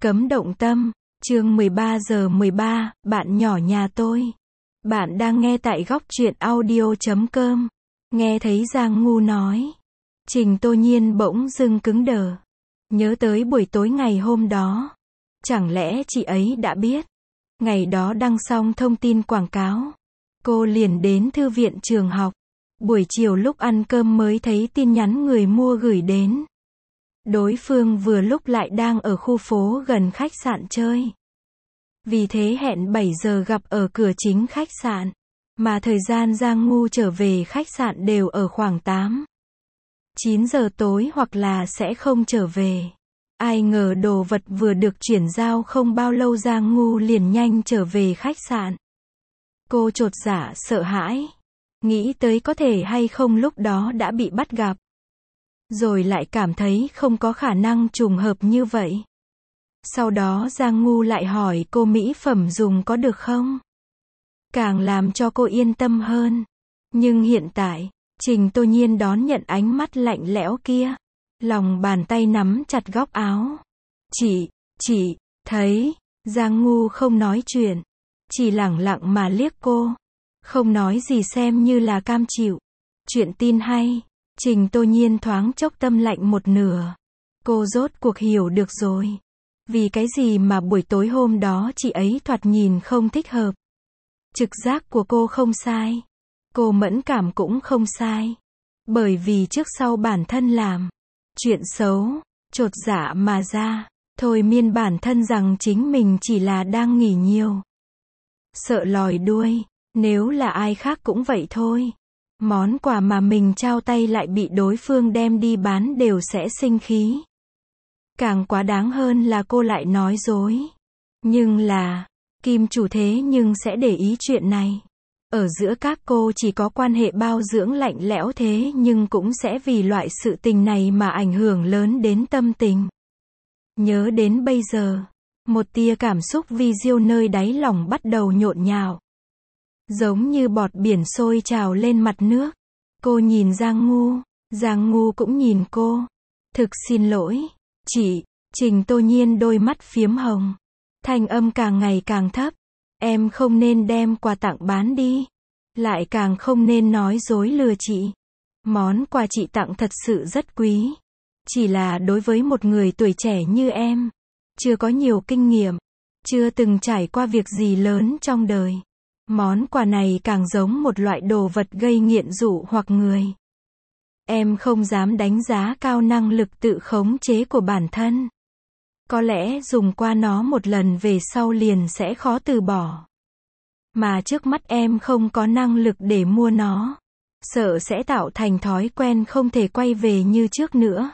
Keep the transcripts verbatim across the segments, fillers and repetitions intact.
Cấm động tâm, chương mười ba giờ mười ba, bạn nhỏ nhà tôi. Bạn đang nghe tại góc truyện audio chấm com. Nghe thấy Giang Ngu nói. Trình Tô Nhiên bỗng dưng cứng đờ. Nhớ tới buổi tối ngày hôm đó. Chẳng lẽ chị ấy đã biết. Ngày đó đăng xong thông tin quảng cáo. Cô liền đến thư viện trường học. Buổi chiều lúc ăn cơm mới thấy tin nhắn người mua gửi đến. Đối phương vừa lúc lại đang ở khu phố gần khách sạn chơi. Vì thế hẹn bảy giờ gặp ở cửa chính khách sạn. Mà thời gian Giang Ngu trở về khách sạn đều ở khoảng tám, chín giờ tối hoặc là sẽ không trở về. Ai ngờ đồ vật vừa được chuyển giao không bao lâu Giang Ngu liền nhanh trở về khách sạn. Cô chột dạ sợ hãi. Nghĩ tới có thể hay không lúc đó đã bị bắt gặp. Rồi lại cảm thấy không có khả năng trùng hợp như vậy. Sau đó Giang Ngu lại hỏi cô mỹ phẩm dùng có được không? Càng làm cho cô yên tâm hơn. Nhưng hiện tại, Trình Tô Nhiên đón nhận ánh mắt lạnh lẽo kia. Lòng bàn tay nắm chặt góc áo. Chị, chị, thấy, Giang Ngu không nói chuyện. Chỉ lẳng lặng mà liếc cô. Không nói gì xem như là cam chịu. Chuyện tin hay. Trình Tô Nhiên thoáng chốc tâm lạnh một nửa. Cô rốt cuộc hiểu được rồi. Vì cái gì mà buổi tối hôm đó chị ấy thoạt nhìn không thích hợp. Trực giác của cô không sai. Cô mẫn cảm cũng không sai. Bởi vì trước sau bản thân làm chuyện xấu, chột dạ mà ra, thôi miên bản thân rằng chính mình chỉ là đang nghỉ nhiều. Sợ lòi đuôi, nếu là ai khác cũng vậy thôi. Món quà mà mình trao tay lại bị đối phương đem đi bán đều sẽ sinh khí. Càng quá đáng hơn là cô lại nói dối. Nhưng là, Kim chủ thế nhưng sẽ để ý chuyện này. Ở giữa các cô chỉ có quan hệ bao dưỡng lạnh lẽo thế nhưng cũng sẽ vì loại sự tình này mà ảnh hưởng lớn đến tâm tình. Nhớ đến bây giờ, một tia cảm xúc vi diêu nơi đáy lòng bắt đầu nhộn nhạo. Giống như bọt biển sôi trào lên mặt nước. Cô nhìn Giang Ngu, Giang Ngu cũng nhìn cô. Thực xin lỗi, chị. Trình Tô Nhiên đôi mắt phiếm hồng. Thanh âm càng ngày càng thấp. Em không nên đem quà tặng bán đi. Lại càng không nên nói dối lừa chị. Món quà chị tặng thật sự rất quý. Chỉ là đối với một người tuổi trẻ như em, chưa có nhiều kinh nghiệm, chưa từng trải qua việc gì lớn trong đời. Món quà này càng giống một loại đồ vật gây nghiện dụ hoặc người. Em không dám đánh giá cao năng lực tự khống chế của bản thân. Có lẽ dùng qua nó một lần về sau liền sẽ khó từ bỏ. Mà trước mắt em không có năng lực để mua nó. Sợ sẽ tạo thành thói quen không thể quay về như trước nữa.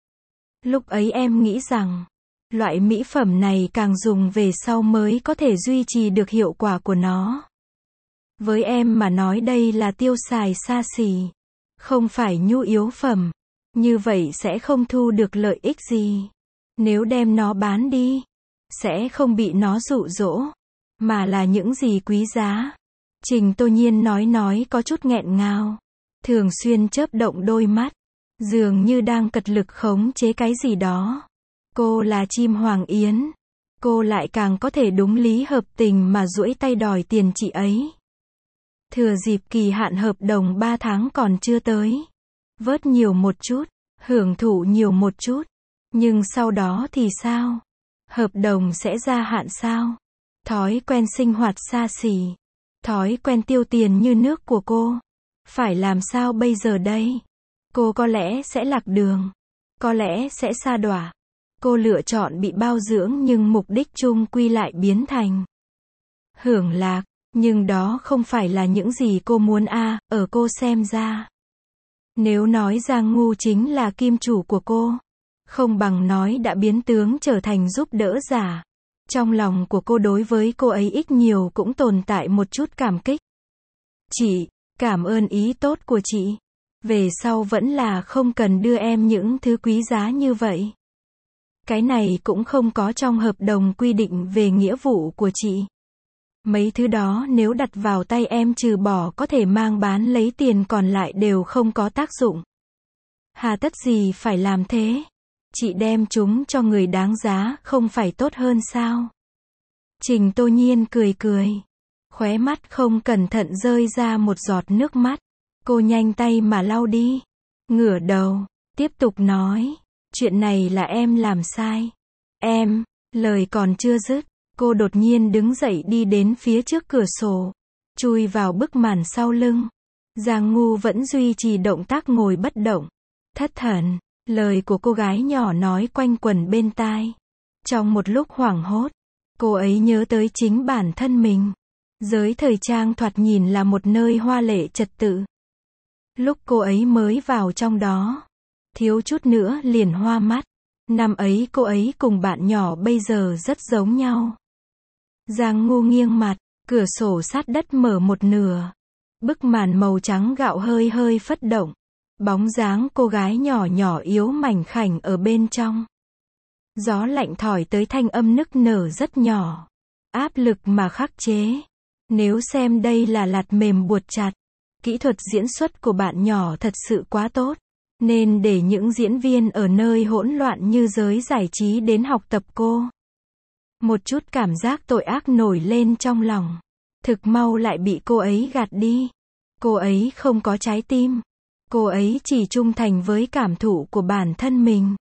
Lúc ấy em nghĩ rằng, loại mỹ phẩm này càng dùng về sau mới có thể duy trì được hiệu quả của nó. Với em mà nói đây là tiêu xài xa xỉ, không phải nhu yếu phẩm. Như vậy sẽ không thu được lợi ích gì. Nếu đem nó bán đi, sẽ không bị nó dụ dỗ, mà là những gì quý giá. Trình Tô Nhiên nói nói có chút nghẹn ngào, thường xuyên chớp động đôi mắt, dường như đang cật lực khống chế cái gì đó. Cô là chim hoàng yến, cô lại càng có thể đúng lý hợp tình mà duỗi tay đòi tiền chị ấy. Thừa dịp kỳ hạn hợp đồng ba tháng còn chưa tới, vớt nhiều một chút, hưởng thụ nhiều một chút. Nhưng sau đó thì sao? Hợp đồng sẽ gia hạn sao? Thói quen sinh hoạt xa xỉ, thói quen tiêu tiền như nước của cô, phải làm sao bây giờ đây? Cô có lẽ sẽ lạc đường, có lẽ sẽ sa đọa. Cô lựa chọn bị bao dưỡng nhưng mục đích chung quy lại biến thành hưởng lạc, nhưng đó không phải là những gì cô muốn a, à, ở cô xem ra. Nếu nói Giang Ngu chính là kim chủ của cô, không bằng nói đã biến tướng trở thành giúp đỡ giả. Trong lòng của cô đối với cô ấy ít nhiều cũng tồn tại một chút cảm kích. Chị, cảm ơn ý tốt của chị. Về sau vẫn là không cần đưa em những thứ quý giá như vậy. Cái này cũng không có trong hợp đồng quy định về nghĩa vụ của chị. Mấy thứ đó nếu đặt vào tay em trừ bỏ có thể mang bán lấy tiền còn lại đều không có tác dụng. Hà tất gì phải làm thế? Chị đem chúng cho người đáng giá không phải tốt hơn sao? Trình Tô Nhiên cười cười. Khóe mắt không cẩn thận rơi ra một giọt nước mắt. Cô nhanh tay mà lau đi. Ngửa đầu, tiếp tục nói. Chuyện này là em làm sai. Em, lời còn chưa dứt. Cô đột nhiên đứng dậy đi đến phía trước cửa sổ. Chui vào bức màn sau lưng. Giang Ngu vẫn duy trì động tác ngồi bất động. Thất thần, lời của cô gái nhỏ nói quanh quẩn bên tai. Trong một lúc hoảng hốt, cô ấy nhớ tới chính bản thân mình. Giới thời trang thoạt nhìn là một nơi hoa lệ trật tự. Lúc cô ấy mới vào trong đó, thiếu chút nữa liền hoa mắt. Năm ấy cô ấy cùng bạn nhỏ bây giờ rất giống nhau. Giang Ngu nghiêng mặt, cửa sổ sát đất mở một nửa. Bức màn màu trắng gạo hơi hơi phất động. Bóng dáng cô gái nhỏ nhỏ yếu mảnh khảnh ở bên trong. Gió lạnh thổi tới thanh âm nức nở rất nhỏ. Áp lực mà khắc chế. Nếu xem đây là lạt mềm buộc chặt. Kỹ thuật diễn xuất của bạn nhỏ thật sự quá tốt. Nên để những diễn viên ở nơi hỗn loạn như giới giải trí đến học tập cô. Một chút cảm giác tội ác nổi lên trong lòng. Thực mau lại bị cô ấy gạt đi. Cô ấy không có trái tim. Cô ấy chỉ trung thành với cảm thụ của bản thân mình.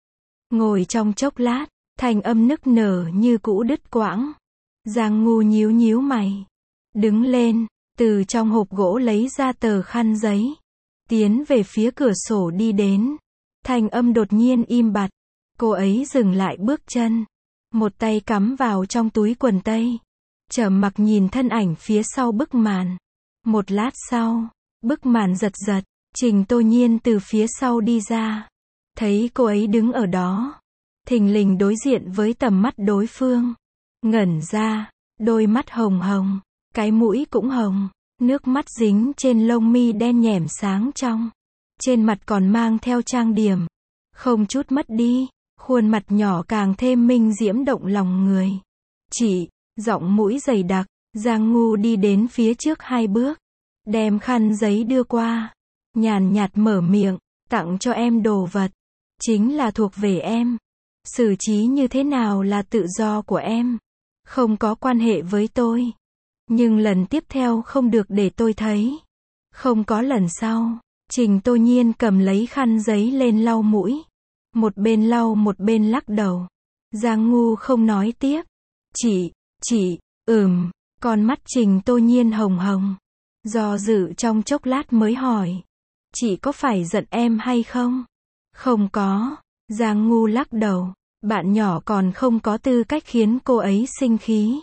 Ngồi trong chốc lát, thanh âm nức nở như cũ đứt quãng. Giang Ngu nhíu nhíu mày. Đứng lên, từ trong hộp gỗ lấy ra tờ khăn giấy. Tiến về phía cửa sổ đi đến. Thanh âm đột nhiên im bặt. Cô ấy dừng lại bước chân. Một tay cắm vào trong túi quần tây. Trầm mặc nhìn thân ảnh phía sau bức màn. Một lát sau, bức màn giật giật. Trình Tô Nhiên từ phía sau đi ra. Thấy cô ấy đứng ở đó. Thình lình đối diện với tầm mắt đối phương. Ngẩn ra, đôi mắt hồng hồng. Cái mũi cũng hồng. Nước mắt dính trên lông mi đen nhẻm sáng trong. Trên mặt còn mang theo trang điểm. Không chút mất đi. Khuôn mặt nhỏ càng thêm minh diễm động lòng người. Chị, giọng mũi dày đặc. Giang Ngu đi đến phía trước hai bước. Đem khăn giấy đưa qua. Nhàn nhạt mở miệng. Tặng cho em đồ vật. Chính là thuộc về em. Xử trí như thế nào là tự do của em. Không có quan hệ với tôi. Nhưng lần tiếp theo không được để tôi thấy. Không có lần sau. Trình Tô Nhiên cầm lấy khăn giấy lên lau mũi. Một bên lau một bên lắc đầu. Giang Ngu không nói tiếp. Chị, chị, ừm. Con mắt Trình Tô Nhiên hồng hồng. Do dự trong chốc lát mới hỏi. Chị có phải giận em hay không? Không có. Giang Ngu lắc đầu. Bạn nhỏ còn không có tư cách khiến cô ấy sinh khí.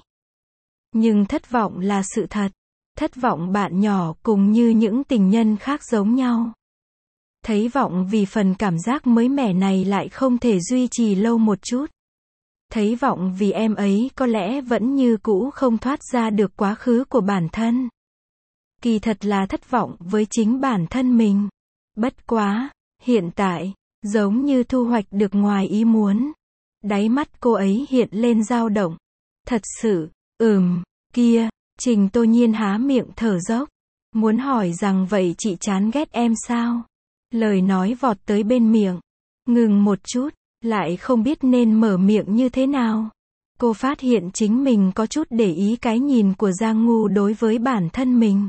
Nhưng thất vọng là sự thật. Thất vọng bạn nhỏ cùng như những tình nhân khác giống nhau. Thấy vọng vì phần cảm giác mới mẻ này lại không thể duy trì lâu một chút. Thấy vọng vì em ấy có lẽ vẫn như cũ không thoát ra được quá khứ của bản thân. Kỳ thật là thất vọng với chính bản thân mình. Bất quá, hiện tại, giống như thu hoạch được ngoài ý muốn. Đáy mắt cô ấy hiện lên dao động. Thật sự, ừm, kia, Trình Tô Nhiên há miệng thở dốc. Muốn hỏi rằng vậy chị chán ghét em sao? Lời nói vọt tới bên miệng. Ngừng một chút, lại không biết nên mở miệng như thế nào. Cô phát hiện chính mình có chút để ý cái nhìn của Giang Ngu đối với bản thân mình.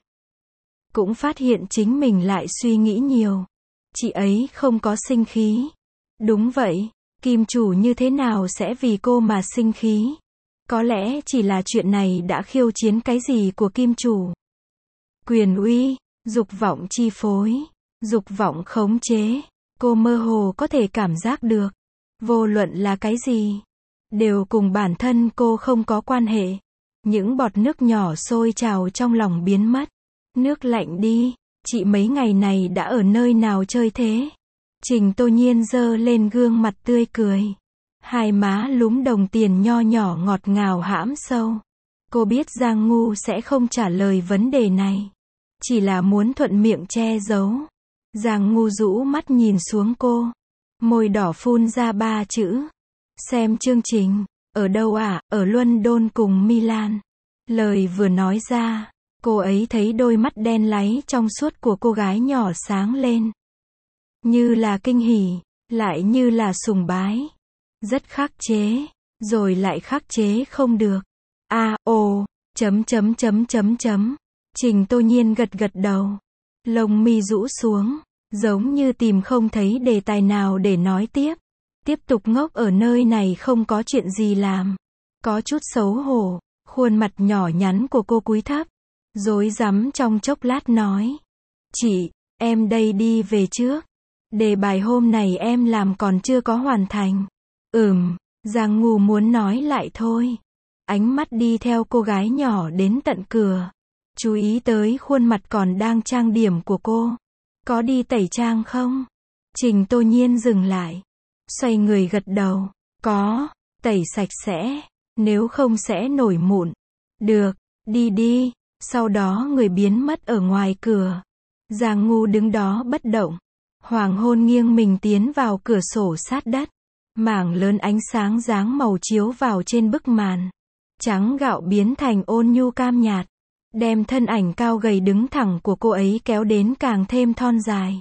Cũng phát hiện chính mình lại suy nghĩ nhiều. Chị ấy không có sinh khí. Đúng vậy, kim chủ như thế nào sẽ vì cô mà sinh khí? Có lẽ chỉ là chuyện này đã khiêu chiến cái gì của kim chủ. Quyền uy, dục vọng chi phối, dục vọng khống chế. Cô mơ hồ có thể cảm giác được. Vô luận là cái gì, đều cùng bản thân cô không có quan hệ. Những bọt nước nhỏ sôi trào trong lòng biến mất. Nước lạnh đi, chị mấy ngày này đã ở nơi nào chơi thế? Trình Tô Nhiên giơ lên gương mặt tươi cười. Hai má lúm đồng tiền nho nhỏ ngọt ngào hãm sâu. Cô biết Giang Ngu sẽ không trả lời vấn đề này. Chỉ là muốn thuận miệng che giấu. Giang Ngu rũ mắt nhìn xuống cô. Môi đỏ phun ra ba chữ. Xem chương trình. Ở đâu ạ? À? Ở London cùng Milan. Lời vừa nói ra, cô ấy thấy đôi mắt đen láy trong suốt của cô gái nhỏ sáng lên. Như là kinh hỉ. lại như là sùng bái. Rất khắc chế, rồi lại khắc chế không được. A, ồ, chấm chấm chấm chấm chấm. Trình Tô Nhiên gật gật đầu. Lông mi rũ xuống, giống như tìm không thấy đề tài nào để nói tiếp. Tiếp tục ngốc ở nơi này không có chuyện gì làm. Có chút xấu hổ, khuôn mặt nhỏ nhắn của cô cúi thấp. Rối rắm trong chốc lát nói. Chị, em đây đi về trước. Đề bài hôm này em làm còn chưa có hoàn thành. Ừm, Giang Ngu muốn nói lại thôi. Ánh mắt đi theo cô gái nhỏ đến tận cửa. Chú ý tới khuôn mặt còn đang trang điểm của cô. Có đi tẩy trang không? Trình Tô Nhiên dừng lại. Xoay người gật đầu. Có, tẩy sạch sẽ. Nếu không sẽ nổi mụn. Được, đi đi. Sau đó người biến mất ở ngoài cửa. Giang Ngu đứng đó bất động. Hoàng hôn nghiêng mình tiến vào cửa sổ sát đất. Mảng lớn ánh sáng dáng màu chiếu vào trên bức màn. Trắng gạo biến thành ôn nhu cam nhạt. Đem thân ảnh cao gầy đứng thẳng của cô ấy kéo đến càng thêm thon dài.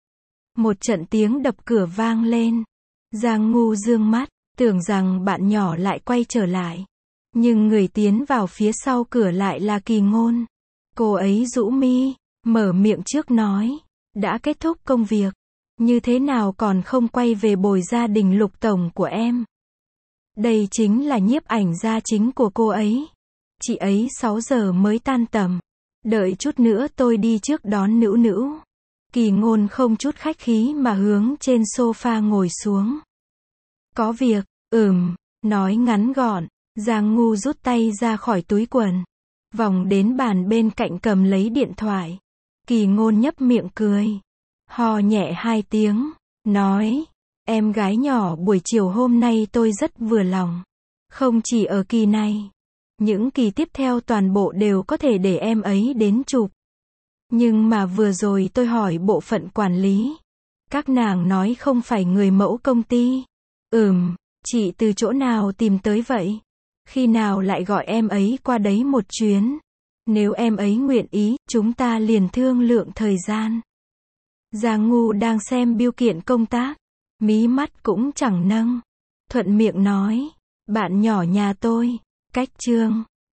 Một trận tiếng đập cửa vang lên. Giang Ngu dương mắt, tưởng rằng bạn nhỏ lại quay trở lại. Nhưng người tiến vào phía sau cửa lại là Kỳ Ngôn. Cô ấy rũ mi, mở miệng trước nói. Đã kết thúc công việc. Như thế nào còn không quay về bồi gia đình Lục tổng của em? Đây chính là nhiếp ảnh gia chính của cô ấy. Chị ấy sáu giờ mới tan tầm. Đợi chút nữa tôi đi trước đón Nữu Nữu. Kỳ Ngôn không chút khách khí mà hướng trên sofa ngồi xuống. Có việc, ừm, nói ngắn gọn. Giang Ngu rút tay ra khỏi túi quần. Vòng đến bàn bên cạnh cầm lấy điện thoại. Kỳ Ngôn nhấp miệng cười. Ho nhẹ hai tiếng. Nói, em gái nhỏ buổi chiều hôm nay tôi rất vừa lòng. Không chỉ ở kỳ này. Những kỳ tiếp theo toàn bộ đều có thể để em ấy đến chụp. Nhưng mà vừa rồi tôi hỏi bộ phận quản lý. Các nàng nói không phải người mẫu công ty. Ừm, chị từ chỗ nào tìm tới vậy? Khi nào lại gọi em ấy qua đấy một chuyến? Nếu em ấy nguyện ý, chúng ta liền thương lượng thời gian. Giang Ngu đang xem bưu kiện công tác. Mí mắt cũng chẳng nâng. Thuận miệng nói. Bạn nhỏ nhà tôi. Cách chương.